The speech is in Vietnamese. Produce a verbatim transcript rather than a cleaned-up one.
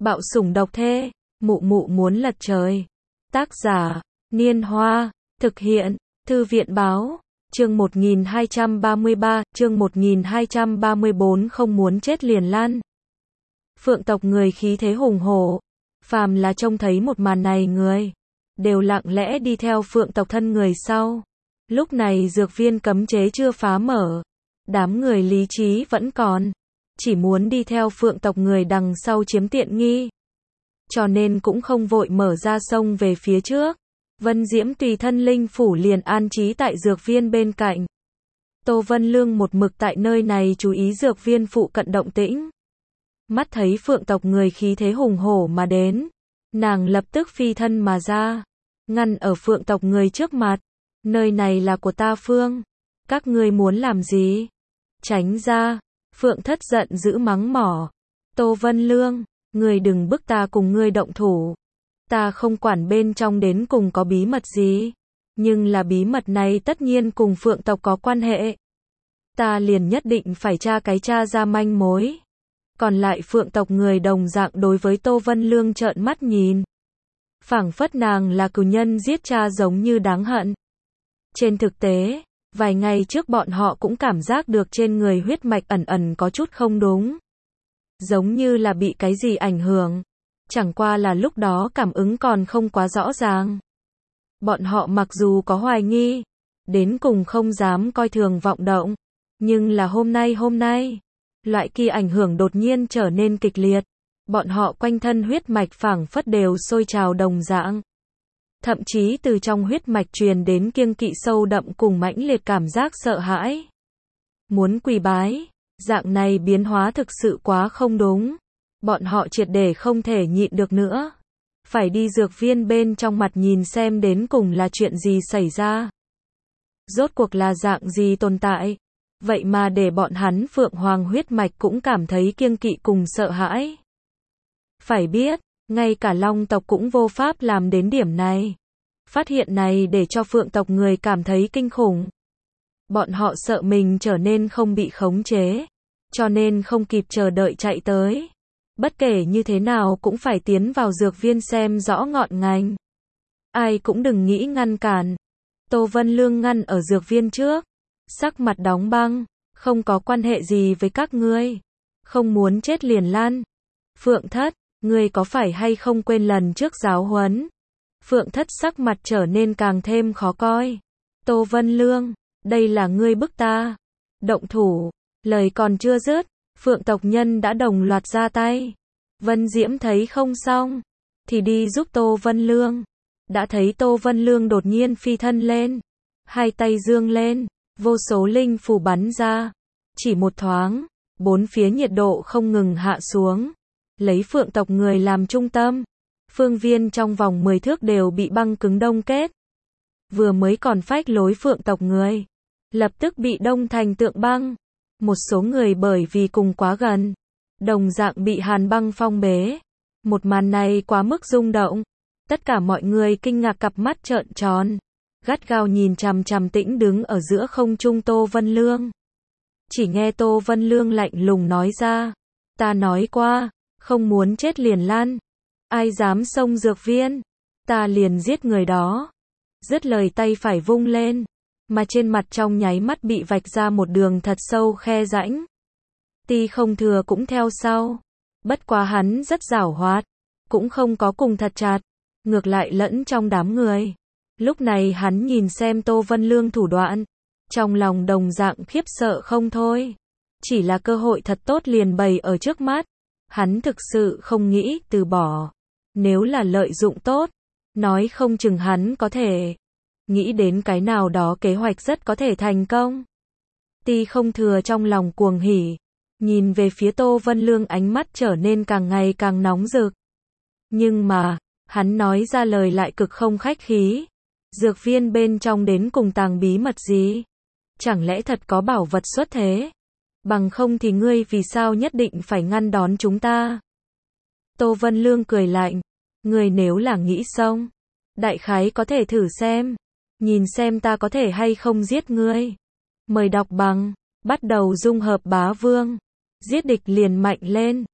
Bạo sủng độc thê, mụ mụ muốn lật trời. Tác giả, Niên Hoa, thực hiện, Thư viện Báo, chương một nghìn hai trăm ba mươi ba, chương một nghìn hai trăm ba mươi bốn không muốn chết liền lăn. Phượng tộc người khí thế hùng hổ, phàm là trông thấy một màn này người, đều lặng lẽ đi theo phượng tộc thân người sau. Lúc này dược viên cấm chế chưa phá mở, đám người lý trí vẫn còn, chỉ muốn đi theo phượng tộc người đằng sau chiếm tiện nghi. Cho nên cũng không vội mở ra sông về phía trước. Vân Diễm tùy thân linh phủ liền an trí tại dược viên bên cạnh. Tô Vân Lương một mực tại nơi này chú ý dược viên phụ cận động tĩnh. Mắt thấy phượng tộc người khí thế hùng hổ mà đến, nàng lập tức phi thân mà ra, ngăn ở phượng tộc người trước mặt. Nơi này là của ta Phương, các ngươi muốn làm gì? Tránh ra. Phượng thất giận dữ mắng mỏ. Tô Vân Lương, ngươi đừng bức ta cùng ngươi động thủ. Ta không quản bên trong đến cùng có bí mật gì, nhưng là bí mật này tất nhiên cùng phượng tộc có quan hệ. Ta liền nhất định phải tra cái tra ra manh mối. Còn lại phượng tộc người đồng dạng đối với Tô Vân Lương trợn mắt nhìn. Phảng phất nàng là cừu nhân giết cha giống như đáng hận. Trên thực tế, vài ngày trước bọn họ cũng cảm giác được trên người huyết mạch ẩn ẩn có chút không đúng. Giống như là bị cái gì ảnh hưởng. Chẳng qua là lúc đó cảm ứng còn không quá rõ ràng. Bọn họ mặc dù có hoài nghi, đến cùng không dám coi thường vọng động. Nhưng là hôm nay hôm nay, loại kia ảnh hưởng đột nhiên trở nên kịch liệt. Bọn họ quanh thân huyết mạch phảng phất đều sôi trào đồng dạng. Thậm chí từ trong huyết mạch truyền đến kiêng kỵ sâu đậm cùng mãnh liệt cảm giác sợ hãi. Muốn quỳ bái, dạng này biến hóa thực sự quá không đúng. Bọn họ triệt để không thể nhịn được nữa. Phải đi dược viên bên trong mặt nhìn xem đến cùng là chuyện gì xảy ra. Rốt cuộc là dạng gì tồn tại. Vậy mà để bọn hắn phượng hoàng huyết mạch cũng cảm thấy kiêng kỵ cùng sợ hãi. Phải biết, ngay cả long tộc cũng vô pháp làm đến điểm này. Phát hiện này để cho phượng tộc người cảm thấy kinh khủng. Bọn họ sợ mình trở nên không bị khống chế. Cho nên không kịp chờ đợi chạy tới. Bất kể như thế nào cũng phải tiến vào dược viên xem rõ ngọn ngành. Ai cũng đừng nghĩ ngăn cản. Tô Vân Lương ngăn ở dược viên trước. Sắc mặt đóng băng. Không có quan hệ gì với các ngươi. Không muốn chết liền lăn. Phượng thất, ngươi có phải hay không quên lần trước giáo huấn? Phượng thất sắc mặt trở nên càng thêm khó coi. Tô Vân Lương, đây là ngươi bức ta. Động thủ, lời còn chưa dứt. Phượng tộc nhân đã đồng loạt ra tay. Vân Diễm thấy không xong, thì đi giúp Tô Vân Lương. Đã thấy Tô Vân Lương đột nhiên phi thân lên. Hai tay dương lên, vô số linh phù bắn ra. Chỉ một thoáng, bốn phía nhiệt độ không ngừng hạ xuống. Lấy phượng tộc người làm trung tâm. Phương viên trong vòng mười thước đều bị băng cứng đông kết. Vừa mới còn phách lối phượng tộc người, lập tức bị đông thành tượng băng. Một số người bởi vì cùng quá gần, đồng dạng bị hàn băng phong bế. Một màn này quá mức rung động. Tất cả mọi người kinh ngạc cặp mắt trợn tròn. Gắt gao nhìn chằm chằm tĩnh đứng ở giữa không trung Tô Vân Lương. Chỉ nghe Tô Vân Lương lạnh lùng nói ra. Ta nói qua, không muốn chết liền lăn. Ai dám xông dược viên, ta liền giết người đó. Dứt lời tay phải vung lên. Mà trên mặt trong nháy mắt bị vạch ra một đường thật sâu khe rãnh. Ti không thừa cũng theo sau. Bất quá hắn rất giảo hoạt, cũng không có cùng thật chặt, ngược lại lẫn trong đám người. Lúc này hắn nhìn xem Tô Vân Lương thủ đoạn, trong lòng đồng dạng khiếp sợ không thôi. Chỉ là cơ hội thật tốt liền bày ở trước mắt. Hắn thực sự không nghĩ từ bỏ. Nếu là lợi dụng tốt, nói không chừng hắn có thể nghĩ đến cái nào đó kế hoạch rất có thể thành công. Ti không thừa trong lòng cuồng hỉ, nhìn về phía Tô Vân Lương ánh mắt trở nên càng ngày càng nóng rực. Nhưng mà, hắn nói ra lời lại cực không khách khí. Dược viên bên trong đến cùng tàng bí mật gì? Chẳng lẽ thật có bảo vật xuất thế? Bằng không thì ngươi vì sao nhất định phải ngăn đón chúng ta? Tô Vân Lương cười lạnh. Ngươi nếu là nghĩ xong, đại khái có thể thử xem. Nhìn xem ta có thể hay không giết ngươi. Mời đọc bằng, bắt đầu dung hợp bá vương. Giết địch liền mạnh lên.